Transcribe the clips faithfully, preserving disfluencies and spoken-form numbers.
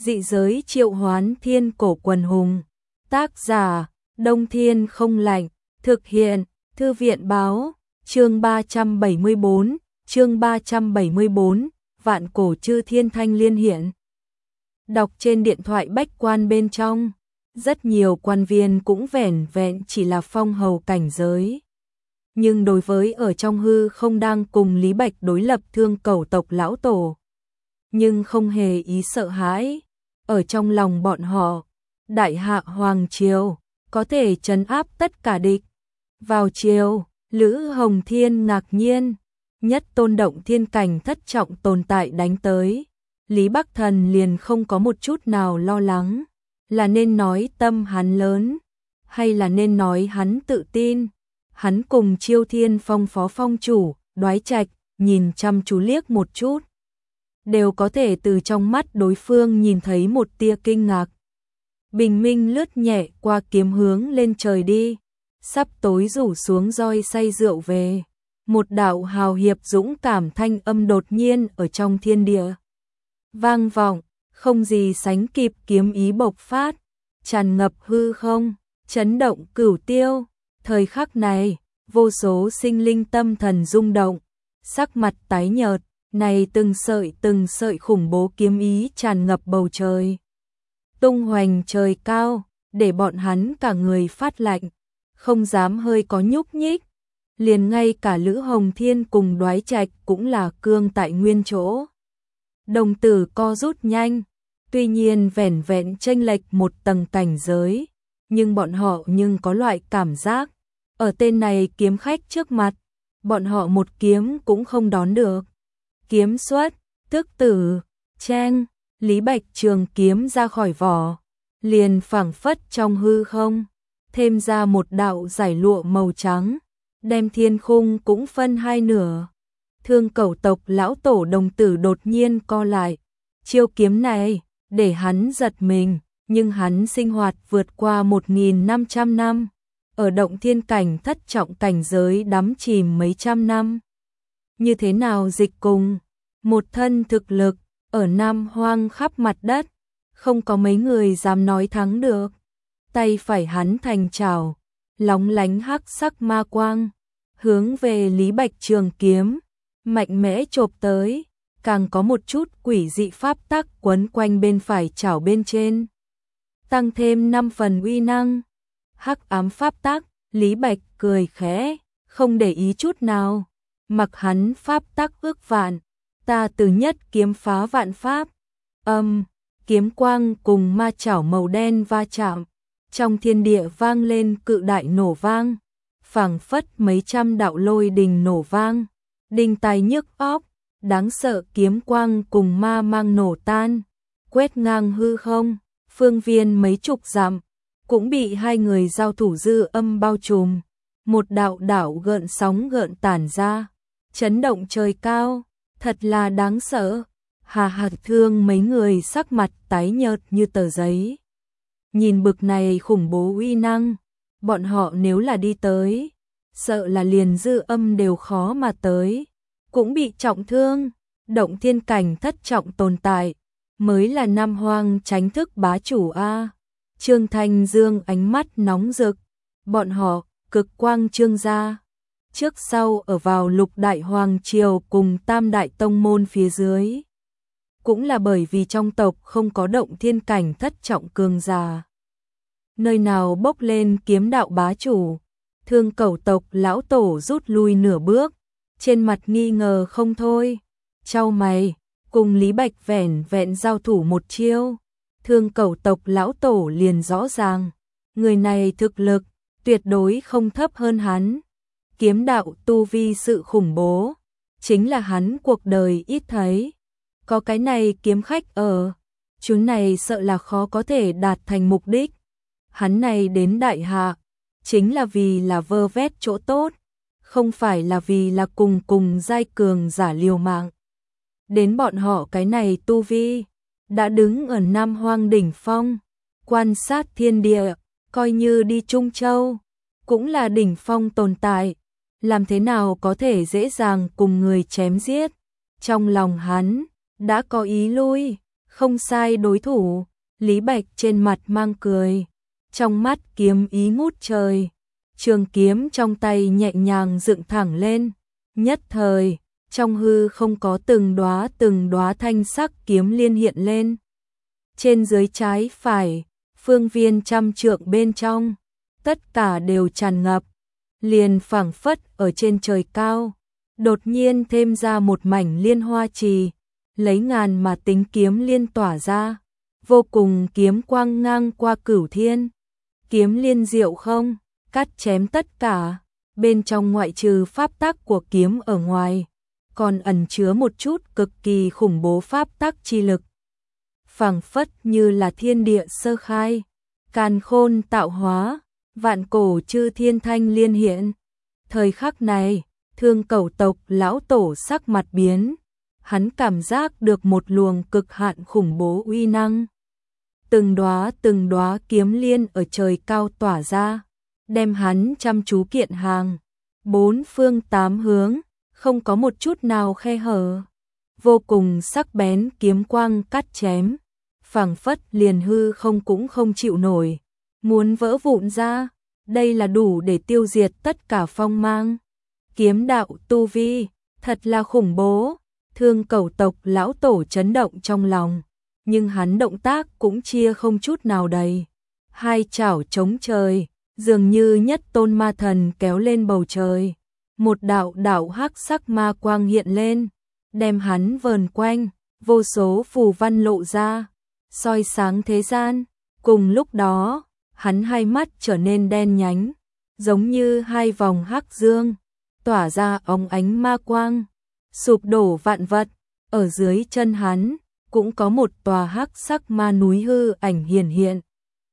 Dị giới triệu hoán thiên cổ quần hùng. Tác giả, Đông Thiên không lạnh. Thực hiện, Thư viện báo. Chương ba trăm bảy mươi bốn, chương ba trăm bảy mươi bốn, vạn cổ chư thiên thanh liên hiện. Đọc trên điện thoại bách quan bên trong, rất nhiều quan viên cũng vẻn vẹn chỉ là phong hầu cảnh giới. Nhưng đối với ở trong hư không đang cùng Lý Bạch đối lập Thương Cẩu tộc lão tổ, nhưng không hề ý sợ hãi. Ở trong lòng bọn họ, đại hạ hoàng triều có thể trấn áp tất cả địch. Vào chiều, Lữ Hồng Thiên ngạc nhiên, nhất tôn động thiên cảnh thất trọng tồn tại đánh tới. Lý Bắc Thần liền không có một chút nào lo lắng, là nên nói tâm hắn lớn, hay là nên nói hắn tự tin. Hắn cùng Chiêu Thiên Phong phó phong chủ, Đoái Trạch, nhìn chăm chú liếc một chút, đều có thể từ trong mắt đối phương nhìn thấy một tia kinh ngạc. Bình minh lướt nhẹ qua kiếm hướng lên trời đi, sắp tối rủ xuống roi say rượu về. Một đạo hào hiệp dũng cảm thanh âm đột nhiên ở trong thiên địa vang vọng, không gì sánh kịp kiếm ý bộc phát, tràn ngập hư không, chấn động cửu tiêu. Thời khắc này, vô số sinh linh tâm thần rung động, sắc mặt tái nhợt, này từng sợi từng sợi khủng bố kiếm ý tràn ngập bầu trời, tung hoành trời cao, để bọn hắn cả người phát lạnh, không dám hơi có nhúc nhích. Liền ngay cả Lữ Hồng Thiên cùng Đoái Trạch cũng là cương tại nguyên chỗ. Đồng tử co rút nhanh, tuy nhiên vẻn vẹn chênh lệch một tầng cảnh giới, nhưng bọn họ nhưng có loại cảm giác, ở tên này kiếm khách trước mặt, bọn họ một kiếm cũng không đón được. Kiếm xuất, tức tử, cheng, Lý Bạch trường kiếm ra khỏi vỏ, liền phảng phất trong hư không, thêm ra một đạo giải lụa màu trắng, đem thiên khung cũng phân hai nửa. Thương Cẩu tộc lão tổ đồng tử đột nhiên co lại, chiêu kiếm này để hắn giật mình, nhưng hắn sinh hoạt vượt qua một nghìn năm trăm năm, ở động thiên cảnh thất trọng cảnh giới đắm chìm mấy trăm năm. Như thế nào dịch cùng một thân thực lực ở Nam Hoang khắp mặt đất, không có mấy người dám nói thắng được. Tay phải hắn thành chảo, lóng lánh hắc sắc ma quang, hướng về Lý Bạch trường kiếm mạnh mẽ chộp tới, càng có một chút quỷ dị pháp tắc quấn quanh bên phải chảo bên trên, tăng thêm năm phần uy năng. Hắc ám pháp tắc, Lý Bạch cười khẽ, không để ý chút nào, mặc hắn pháp tắc ước vạn, ta từ nhất kiếm phá vạn pháp. Âm, kiếm quang cùng ma chảo màu đen va chạm, trong thiên địa vang lên cự đại nổ vang, phảng phất mấy trăm đạo lôi đình nổ vang, đinh tai nhức óc, đáng sợ kiếm quang cùng ma mang nổ tan, quét ngang hư không, phương viên mấy chục dặm cũng bị hai người giao thủ dư âm bao trùm, một đạo đạo gợn sóng gợn tản ra, chấn động trời cao, thật là đáng sợ. Hà Hạt Thương mấy người sắc mặt tái nhợt như tờ giấy. Nhìn bực này khủng bố uy năng, bọn họ nếu là đi tới, sợ là liền dư âm đều khó mà tới, cũng bị trọng thương. Động thiên cảnh thất trọng tồn tại, mới là Nam Hoang tránh thức bá chủ a. Trương Thanh Dương ánh mắt nóng rực, bọn họ cực quang trương gia, trước sau ở vào lục đại hoàng triều cùng tam đại tông môn phía dưới. Cũng là bởi vì trong tộc không có động thiên cảnh thất trọng cường giả. Nơi nào bốc lên kiếm đạo bá chủ, Thương Cẩu tộc lão tổ rút lui nửa bước, trên mặt nghi ngờ không thôi, chau mày, cùng Lý Bạch vẻn vẹn giao thủ một chiêu. Thương Cẩu tộc lão tổ liền rõ ràng, người này thực lực tuyệt đối không thấp hơn hắn. Kiếm đạo tu vi sự khủng bố, chính là hắn cuộc đời ít thấy. Có cái này kiếm khách ở, chúng này sợ là khó có thể đạt thành mục đích. Hắn này đến đại hạ, chính là vì là vơ vét chỗ tốt, không phải là vì là cùng cùng giai cường giả liều mạng. Đến bọn họ cái này tu vi, đã đứng ở Nam Hoang đỉnh phong, quan sát thiên địa, coi như đi Trung Châu, cũng là đỉnh phong tồn tại, làm thế nào có thể dễ dàng cùng người chém giết. Trong lòng hắn đã có ý lui, không sai đối thủ, Lý Bạch trên mặt mang cười, trong mắt kiếm ý ngút trời, trường kiếm trong tay nhẹ nhàng dựng thẳng lên, nhất thời, trong hư không có từng đóa từng đóa thanh sắc kiếm liên hiện lên. Trên dưới trái phải, phương viên trăm trượng bên trong, tất cả đều tràn ngập, liền phảng phất ở trên trời cao, đột nhiên thêm ra một mảnh liên hoa trì, lấy ngàn mà tính kiếm liên tỏa ra, vô cùng kiếm quang ngang qua cửu thiên. Kiếm liên diệu không, cắt chém tất cả, bên trong ngoại trừ pháp tắc của kiếm ở ngoài, còn ẩn chứa một chút cực kỳ khủng bố pháp tắc chi lực. Phảng phất như là thiên địa sơ khai, càn khôn tạo hóa, vạn cổ chư thiên thanh liên hiện. Thời khắc này, Thương Cẩu tộc lão tổ sắc mặt biến, hắn cảm giác được một luồng cực hạn khủng bố uy năng. Từng đóa từng đóa kiếm liên ở trời cao tỏa ra, đem hắn chăm chú kiện hàng, bốn phương tám hướng, không có một chút nào khe hở, vô cùng sắc bén kiếm quang cắt chém, phảng phất liền hư không cũng không chịu nổi, muốn vỡ vụn ra, đây là đủ để tiêu diệt tất cả phong mang. Kiếm đạo tu vi, thật là khủng bố, Thương Cẩu tộc lão tổ chấn động trong lòng, nhưng hắn động tác cũng chia không chút nào đầy. Hai chảo chống trời, dường như nhất tôn ma thần kéo lên bầu trời, một đạo đạo hắc sắc ma quang hiện lên, đem hắn vờn quanh, vô số phù văn lộ ra, soi sáng thế gian. Cùng lúc đó, hắn hai mắt trở nên đen nhánh, giống như hai vòng hắc dương, tỏa ra óng ánh ma quang, sụp đổ vạn vật. Ở dưới chân hắn cũng có một tòa hắc sắc ma núi hư ảnh hiển hiện,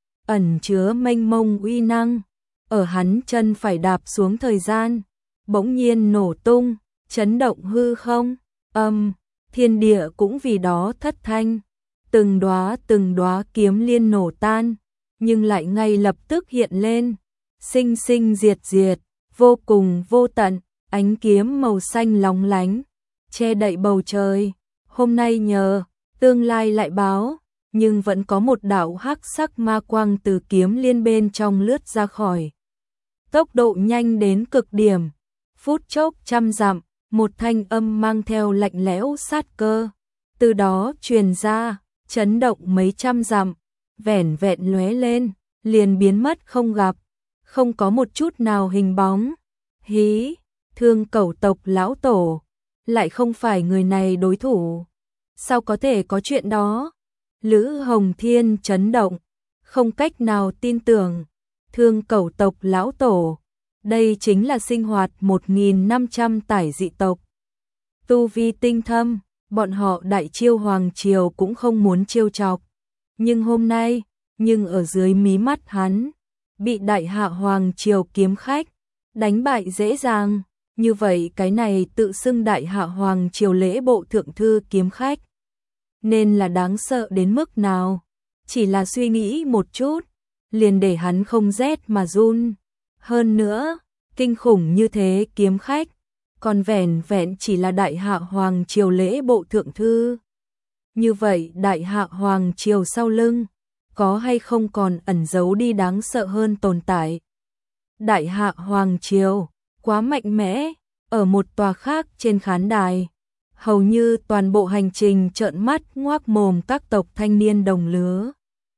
ẩn chứa mênh mông uy năng. Ở hắn chân phải đạp xuống thời gian, bỗng nhiên nổ tung, chấn động hư không, âm, thiên địa cũng vì đó thất thanh. Từng đóa từng đóa kiếm liên nổ tan, nhưng lại ngay lập tức hiện lên, sinh sinh diệt diệt, vô cùng vô tận, ánh kiếm màu xanh lóng lánh, che đậy bầu trời. Hôm nay nhờ, tương lai lại báo, nhưng vẫn có một đạo hắc sắc ma quang từ kiếm liên bên trong lướt ra khỏi. Tốc độ nhanh đến cực điểm, phút chốc trăm dặm, một thanh âm mang theo lạnh lẽo sát cơ, từ đó truyền ra, chấn động mấy trăm dặm, vẻn vẹn lóe lên, liền biến mất không gặp, không có một chút nào hình bóng. Hí, Thương Cẩu tộc lão tổ, lại không phải người này đối thủ. Sao có thể có chuyện đó? Lữ Hồng Thiên chấn động, không cách nào tin tưởng. Thương Cẩu tộc lão tổ, đây chính là sinh hoạt một nghìn năm trăm tải dị tộc. Tu vi tinh thâm, bọn họ Đại Chiêu Hoàng Triều cũng không muốn trêu chọc. Nhưng hôm nay, nhưng ở dưới mí mắt hắn, bị Đại Hạ Hoàng Triều kiếm khách đánh bại dễ dàng. Như vậy cái này tự xưng Đại Hạ Hoàng Triều lễ bộ thượng thư kiếm khách, nên là đáng sợ đến mức nào? Chỉ là suy nghĩ một chút, liền để hắn không rét mà run. Hơn nữa, kinh khủng như thế kiếm khách, còn vẻn vẹn chỉ là Đại Hạ Hoàng Triều lễ bộ thượng thư. Như vậy Đại Hạ Hoàng Triều sau lưng, có hay không còn ẩn giấu đi đáng sợ hơn tồn tại? Đại Hạ Hoàng Triều, quá mạnh mẽ. Ở một tòa khác trên khán đài, hầu như toàn bộ hành trình trợn mắt ngoác mồm các tộc thanh niên đồng lứa.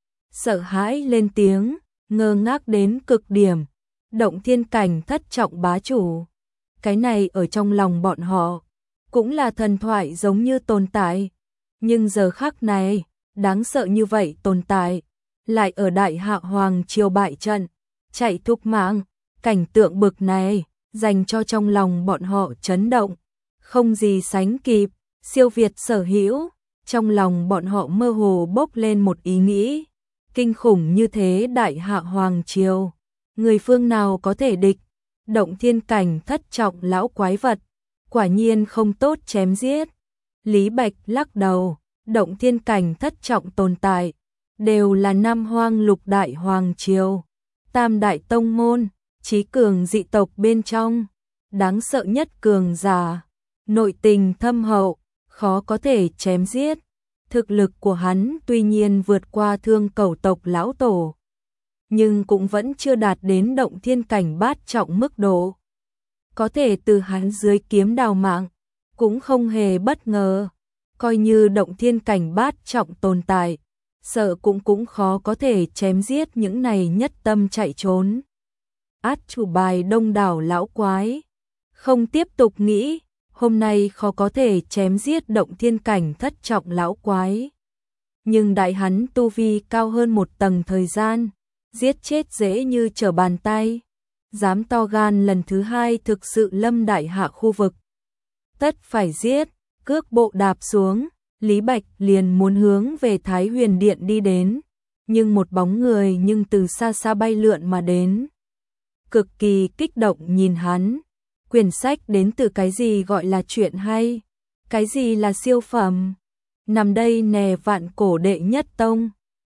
Sợ hãi lên tiếng, ngơ ngác đến cực điểm, động thiên cảnh thất trọng bá chủ. Cái này ở trong lòng bọn họ, cũng là thần thoại giống như tồn tại. Nhưng giờ khắc này, đáng sợ như vậy tồn tại, lại ở Đại Hạ Hoàng Triều bại trận, chạy thục mạng, cảnh tượng bực này, dành cho trong lòng bọn họ chấn động, không gì sánh kịp, siêu việt sở hữu. Trong lòng bọn họ mơ hồ bốc lên một ý nghĩ, kinh khủng như thế Đại Hạ Hoàng Triều, người phương nào có thể địch? Động thiên cảnh thất trọng lão quái vật, quả nhiên không tốt chém giết. Lý Bạch lắc đầu, động thiên cảnh thất trọng tồn tại, đều là Nam Hoang lục đại hoàng triều, tam đại tông môn, chí cường dị tộc bên trong, đáng sợ nhất cường giả, nội tình thâm hậu, khó có thể chém giết. Thực lực của hắn tuy nhiên vượt qua Thương Cẩu tộc lão tổ, nhưng cũng vẫn chưa đạt đến động thiên cảnh bát trọng mức độ. Có thể từ hắn dưới kiếm đào mạng, cũng không hề bất ngờ. Coi như động thiên cảnh bát trọng tồn tại, sợ cũng cũng khó có thể chém giết những này nhất tâm chạy trốn. Át chủ bài đông đảo lão quái, không tiếp tục nghĩ, hôm nay khó có thể chém giết động thiên cảnh thất trọng lão quái. Nhưng đại hắn tu vi cao hơn một tầng thời gian, giết chết dễ như trở bàn tay. Dám to gan lần thứ hai thực sự lâm đại hạ khu vực. Tất phải giết, cước bộ đạp xuống, Lý Bạch liền muốn hướng về Thái Huyền Điện đi đến. Nhưng một bóng người nhưng từ xa xa bay lượn mà đến. Cực kỳ kích động nhìn hắn. Quyển sách đến từ cái gì gọi là chuyện hay? Cái gì là siêu phẩm? Nằm đây nè vạn cổ đệ nhất tông.